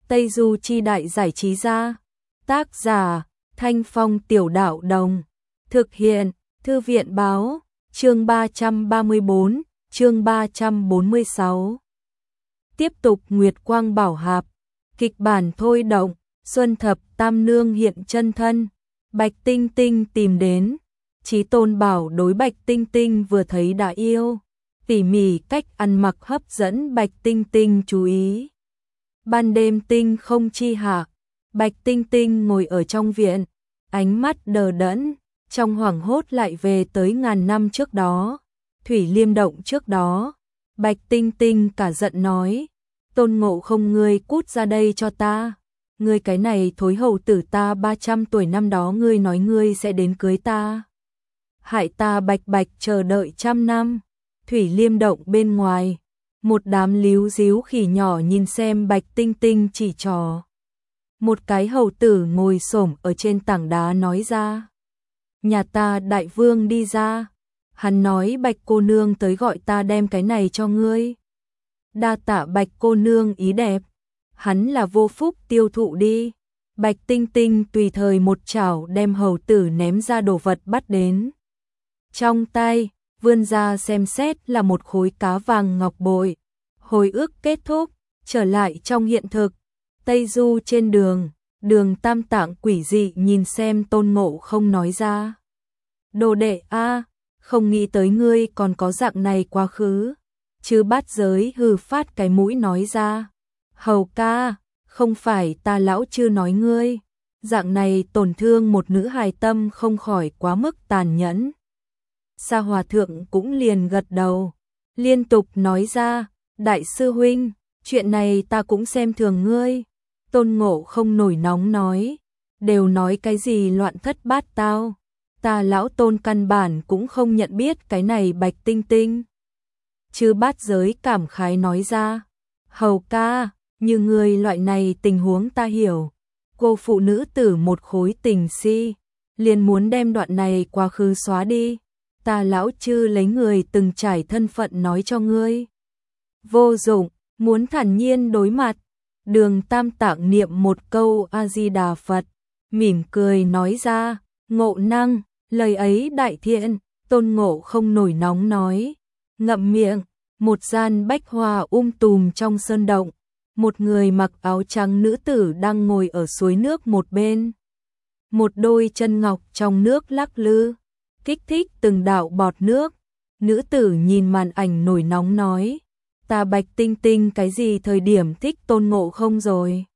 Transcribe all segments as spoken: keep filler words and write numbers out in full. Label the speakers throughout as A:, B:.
A: Tây Du Chi Đại Giải Trí Gia. Tác giả Thanh Phong Tiểu Đạo Đồng. Thực hiện Thư viện Báo. Chương ba trăm ba mươi bốn, chương ba trăm bốn mươi sáu. Tiếp tục Nguyệt Quang Bảo Hạp. Kịch bản thôi động, Xuân Thập Tam Nương hiện chân thân. Bạch Tinh Tinh tìm đến. Chí Tôn Bảo đối Bạch Tinh Tinh vừa thấy đã yêu. Tỉ mỉ cách ăn mặc hấp dẫn Bạch Tinh Tinh chú ý. Ban đêm tinh không chi hạ, Bạch Tinh Tinh ngồi ở trong viện, ánh mắt đờ đẫn, trong hoảng hốt lại về tới ngàn năm trước đó, Thủy Liêm Động trước đó. Bạch Tinh Tinh cả giận nói, Tôn Ngộ Không, ngươi cút ra đây cho ta, ngươi cái này thối hầu tử, ta ba trăm tuổi năm đó ngươi nói ngươi sẽ đến cưới ta, hại ta bạch bạch chờ đợi trăm năm. Thủy Liêm Động bên ngoài, một đám líu díu khỉ nhỏ nhìn xem Bạch Tinh Tinh chỉ trò. Một cái hầu tử ngồi xổm ở trên tảng đá nói ra, nhà ta đại vương đi ra, hắn nói Bạch cô nương tới gọi ta đem cái này cho ngươi. Đa tạ Bạch cô nương ý đẹp, hắn là vô phúc tiêu thụ đi. Bạch Tinh Tinh tùy thời một chảo đem hầu tử ném ra đồ vật bắt đến. Trong tay, vươn ra xem xét là một khối cá vàng ngọc bội. Hồi ức kết thúc, trở lại trong hiện thực. Tây Du trên đường, Đường Tam Tạng quỷ dị nhìn xem Tôn Ngộ Không nói ra, đồ đệ a, không nghĩ tới ngươi còn có dạng này quá khứ. Chứ Bát Giới hừ phát cái mũi nói ra, hầu ca, không phải ta lão chưa nói ngươi, dạng này tổn thương một nữ hài tâm không khỏi quá mức tàn nhẫn. Sa Hòa Thượng cũng liền gật đầu, liên tục nói ra, đại sư huynh, chuyện này ta cũng xem thường ngươi. Tôn Ngộ Không nổi nóng nói, đều nói cái gì loạn thất bát tao, ta lão Tôn căn bản cũng không nhận biết cái này Bạch Tinh Tinh. Chứ Bát Giới cảm khái nói ra, hầu ca, như ngươi loại này tình huống ta hiểu, cô phụ nữ tử một khối tình si, liền muốn đem đoạn này quá khứ xóa đi. Ta lão chư lấy người từng trải thân phận nói cho ngươi. Vô dụng, muốn thản nhiên đối mặt. Đường Tam Tạng niệm một câu A-di-đà Phật, mỉm cười nói ra, ngộ năng, lời ấy đại thiện. Tôn Ngộ Không nổi nóng nói, ngậm miệng. Một gian bách hoa um tùm trong sơn động, một người mặc áo trắng nữ tử đang ngồi ở suối nước một bên. Một đôi chân ngọc trong nước lắc lư, kích thích từng đạo bọt nước. Nữ tử nhìn màn ảnh nổi nóng nói, ta Bạch Tinh Tinh cái gì thời điểm thích Tôn Ngộ Không rồi.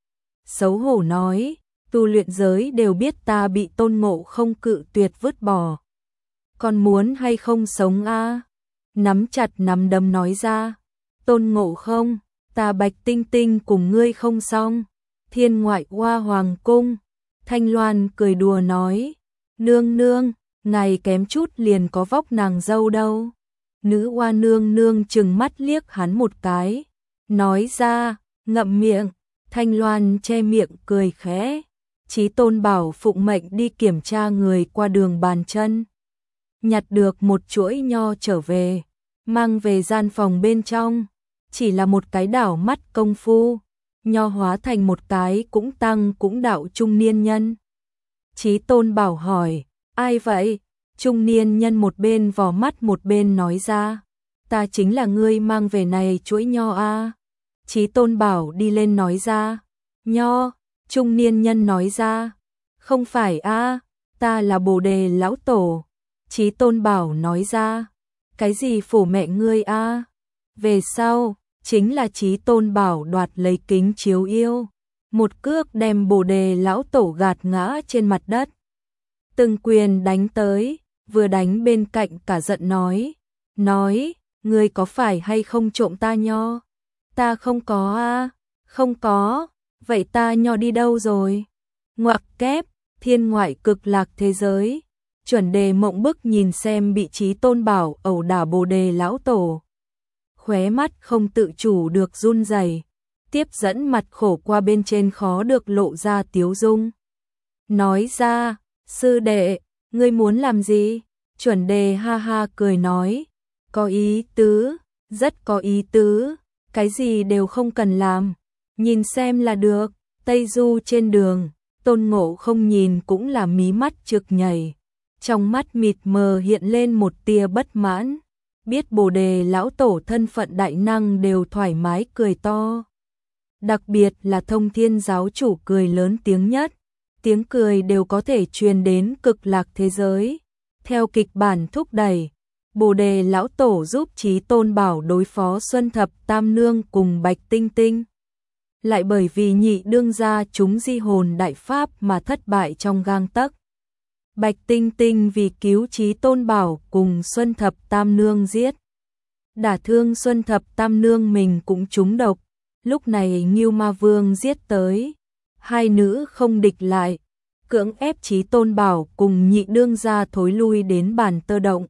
A: Xấu hổ nói, tu luyện giới đều biết ta bị Tôn Ngộ Không cự tuyệt vứt bỏ. Còn muốn hay không sống a? Nắm chặt nắm đấm nói ra, Tôn Ngộ Không, ta Bạch Tinh Tinh cùng ngươi không xong. Thiên ngoại hoa hoàng cung, Thanh Loan cười đùa nói, nương nương, ngài kém chút liền có vóc nàng dâu đâu. Nữ oa nương nương trừng mắt liếc hắn một cái, nói ra, ngậm miệng. Thanh Loan che miệng cười khẽ. Chí Tôn bảo phụng mệnh đi kiểm tra người qua đường bàn chân, nhặt được một chuỗi nho trở về, mang về gian phòng bên trong. Chỉ là một cái đảo mắt công phu, nho hóa thành một cái cũng tăng cũng đạo trung niên nhân. Chí Tôn bảo hỏi, ai vậy? Trung niên nhân một bên vò mắt một bên nói ra, ta chính là ngươi mang về này chuỗi nho a. Chí Tôn bảo đi lên nói ra, nho. Trung niên nhân nói ra, không phải a, ta là Bồ Đề lão tổ. Chí Tôn bảo nói ra, cái gì phổ mẹ ngươi a? Về sau, chính là Chí Tôn bảo đoạt lấy kính chiếu yêu, một cước đem Bồ Đề lão tổ gạt ngã trên mặt đất. Từng quyền đánh tới, vừa đánh bên cạnh cả giận nói, nói, ngươi có phải hay không trộm ta nho? Ta không có a, không có, vậy ta nho đi đâu rồi? Ngoặc kép, thiên ngoại cực lạc thế giới. Chuẩn Đề mộng bức nhìn xem bị Chí Tôn bảo ẩu đả Bồ Đề lão tổ, khóe mắt không tự chủ được run rẩy, tiếp dẫn mặt khổ qua bên trên khó được lộ ra tiếu dung. Nói ra, sư đệ, ngươi muốn làm gì? Chuẩn Đề ha ha cười nói, có ý tứ, rất có ý tứ, cái gì đều không cần làm, nhìn xem là được. Tây Du trên đường, Tôn Ngộ Không nhìn cũng là mí mắt trực nhảy, trong mắt mịt mờ hiện lên một tia bất mãn, biết Bồ Đề lão tổ thân phận đại năng đều thoải mái cười to. Đặc biệt là Thông Thiên giáo chủ cười lớn tiếng nhất, tiếng cười đều có thể truyền đến cực lạc thế giới. Theo kịch bản thúc đẩy, Bồ Đề lão tổ giúp Chí Tôn Bảo đối phó Xuân Thập Tam Nương cùng Bạch Tinh Tinh. Lại bởi vì nhị đương gia chúng di hồn đại pháp mà thất bại trong gang tấc. Bạch Tinh Tinh vì cứu Chí Tôn Bảo cùng Xuân Thập Tam Nương giết. Đả thương Xuân Thập Tam Nương mình cũng trúng độc. Lúc này Ngưu Ma Vương giết tới. Hai nữ không địch lại. Cưỡng ép Chí Tôn Bảo cùng nhị đương gia thối lui đến bàn tơ động.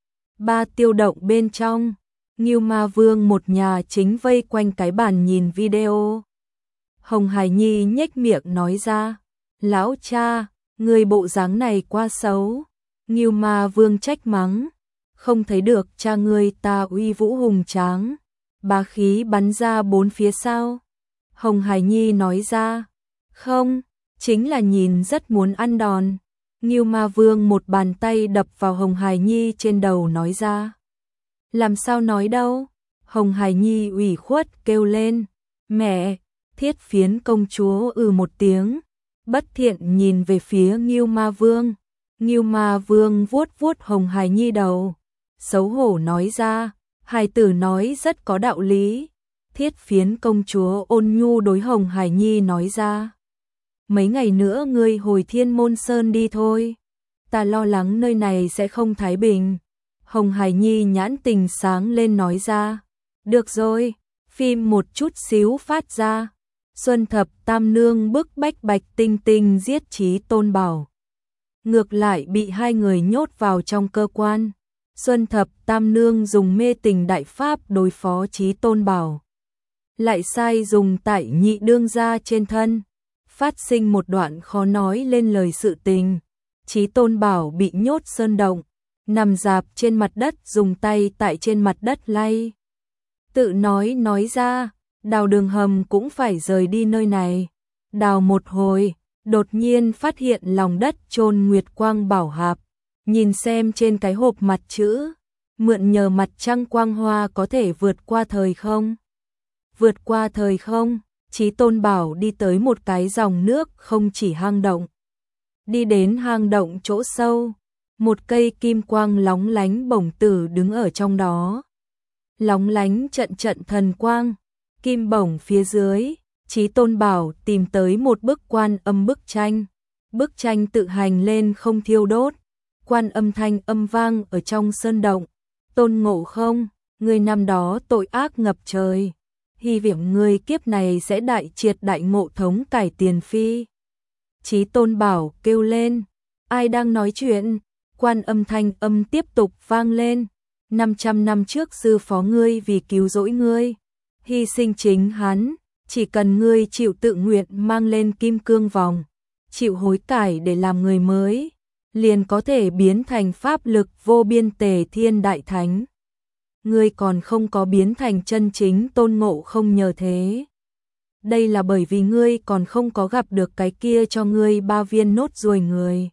A: Ba tiêu động bên trong. Ngưu Ma Vương một nhà chính vây quanh cái bàn nhìn video. Hồng Hải Nhi nhếch miệng nói ra. Lão cha, người bộ dáng này quá xấu. Ngưu Ma Vương trách mắng. Không thấy được cha ngươi ta uy vũ hùng tráng. Bá khí bắn ra bốn phía sao. Hồng Hải Nhi nói ra. Không, chính là nhìn rất muốn ăn đòn. Ngưu Ma Vương một bàn tay đập vào Hồng Hải Nhi trên đầu nói ra. Làm sao nói đâu. Hồng Hải Nhi ủy khuất kêu lên. Mẹ, Thiết Phiến công chúa ừ một tiếng. Bất thiện nhìn về phía Ngưu Ma Vương. Ngưu Ma Vương vuốt vuốt Hồng Hải Nhi đầu. Xấu hổ nói ra. Hải tử nói rất có đạo lý. Thiết Phiến công chúa ôn nhu đối Hồng Hải Nhi nói ra. Mấy ngày nữa ngươi hồi Thiên Môn Sơn đi thôi. Ta lo lắng nơi này sẽ không thái bình. Hồng Hải Nhi nhãn tình sáng lên nói ra. Được rồi, phim một chút xíu phát ra. Xuân Thập Tam Nương bức bách Bạch Tinh Tinh giết Chí Tôn Bảo. Ngược lại bị hai người nhốt vào trong cơ quan. Xuân Thập Tam Nương dùng mê tình đại pháp đối phó Chí Tôn Bảo. Lại sai dùng tại nhị đương gia trên thân. Phát sinh một đoạn khó nói lên lời sự tình. Chí Tôn Bảo bị nhốt sơn động, nằm rạp trên mặt đất dùng tay tại trên mặt đất lay. Tự nói nói ra, đào đường hầm cũng phải rời đi nơi này. Đào một hồi, đột nhiên phát hiện lòng đất chôn Nguyệt Quang Bảo Hạp. Nhìn xem trên cái hộp mặt chữ, mượn nhờ mặt trăng quang hoa có thể vượt qua thời không. Vượt qua thời không, Chí Tôn Bảo đi tới một cái dòng nước không chỉ hang động. Đi đến hang động chỗ sâu, một cây kim quang lóng lánh bổng tử đứng ở trong đó. Lóng lánh trận trận thần quang, kim bổng phía dưới, Chí Tôn Bảo tìm tới một bức Quan Âm bức tranh. Bức tranh tự hành lên không thiêu đốt, Quan Âm thanh âm vang ở trong sơn động. Tôn Ngộ Không, người năm đó tội ác ngập trời. Hy vọng ngươi kiếp này sẽ đại triệt đại ngộ thống cải tiền phi. Chí Tôn Bảo kêu lên. Ai đang nói chuyện? Quan Âm thanh âm tiếp tục vang lên. năm trăm năm trước sư phó ngươi vì cứu rỗi ngươi. Hy sinh chính hắn. Chỉ cần ngươi chịu tự nguyện mang lên kim cương vòng. Chịu hối cải để làm người mới. Liền có thể biến thành pháp lực vô biên Tề Thiên Đại Thánh. Ngươi còn không có biến thành chân chính Tôn Ngộ Không nhờ thế. Đây là bởi vì ngươi còn không có gặp được cái kia cho ngươi ba viên nốt ruồi người.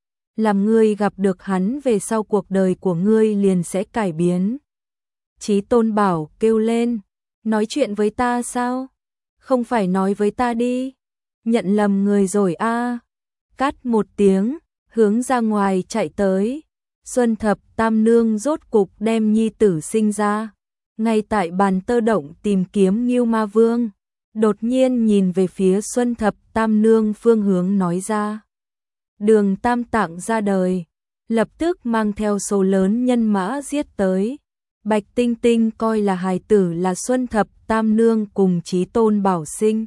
A: Làm ngươi gặp được hắn về sau cuộc đời của ngươi liền sẽ cải biến. Chí Tôn Bảo kêu lên. Nói chuyện với ta sao? Không phải nói với ta đi. Nhận lầm người rồi a. À. Cắt một tiếng, hướng ra ngoài chạy tới. Xuân Thập Tam Nương rốt cục đem nhi tử sinh ra. Ngay tại bàn tơ động tìm kiếm Ngưu Ma Vương. Đột nhiên nhìn về phía Xuân Thập Tam Nương phương hướng nói ra. Đường Tam Tạng ra đời. Lập tức mang theo số lớn nhân mã giết tới. Bạch Tinh Tinh coi là hài tử là Xuân Thập Tam Nương cùng Chí Tôn Bảo sinh.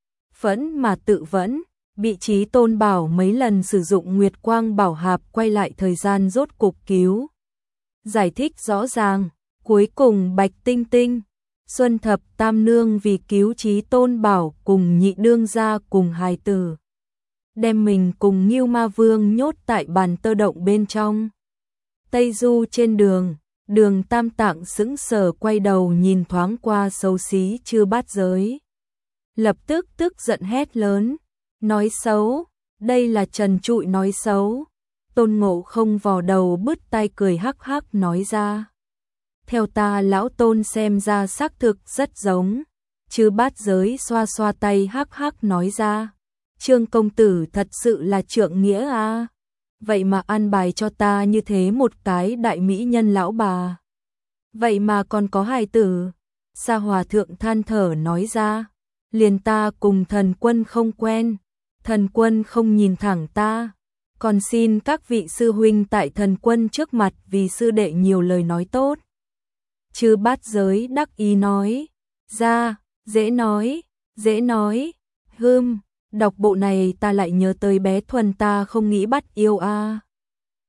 A: Phẫn mà tự vẫn. Bị Chí Tôn Bảo mấy lần sử dụng Nguyệt Quang Bảo Hạp quay lại thời gian rốt cục cứu. Giải thích rõ ràng, cuối cùng Bạch Tinh Tinh, Xuân Thập Tam Nương vì cứu Chí Tôn Bảo cùng nhị đương gia cùng hài tử. Đem mình cùng Ngưu Ma Vương nhốt tại bàn tơ động bên trong. Tây Du trên đường, Đường Tam Tạng sững sờ quay đầu nhìn thoáng qua xấu xí chưa bát giới. lập tức tức giận hét lớn, nói xấu, đây là trần trụi nói xấu. Tôn Ngộ Không vò đầu bứt tai cười hắc hắc nói ra. Theo ta lão Tôn xem ra xác thực rất giống. Chư Bát Giới xoa xoa tay hắc hắc nói ra. Trương công tử thật sự là trượng nghĩa à. Vậy mà ăn bài cho ta như thế một cái đại mỹ nhân lão bà. Vậy mà còn có hài tử. Sa Hòa Thượng than thở nói ra. Liền ta cùng thần quân không quen. Thần quân không nhìn thẳng ta. Còn xin các vị sư huynh tại thần quân trước mặt vì sư đệ nhiều lời nói tốt. Chư Bát Giới đắc ý nói. Ra, dễ nói, dễ nói. Hưm, đọc bộ này ta lại nhớ tới bé Thuần ta không nghĩ bắt yêu a. À.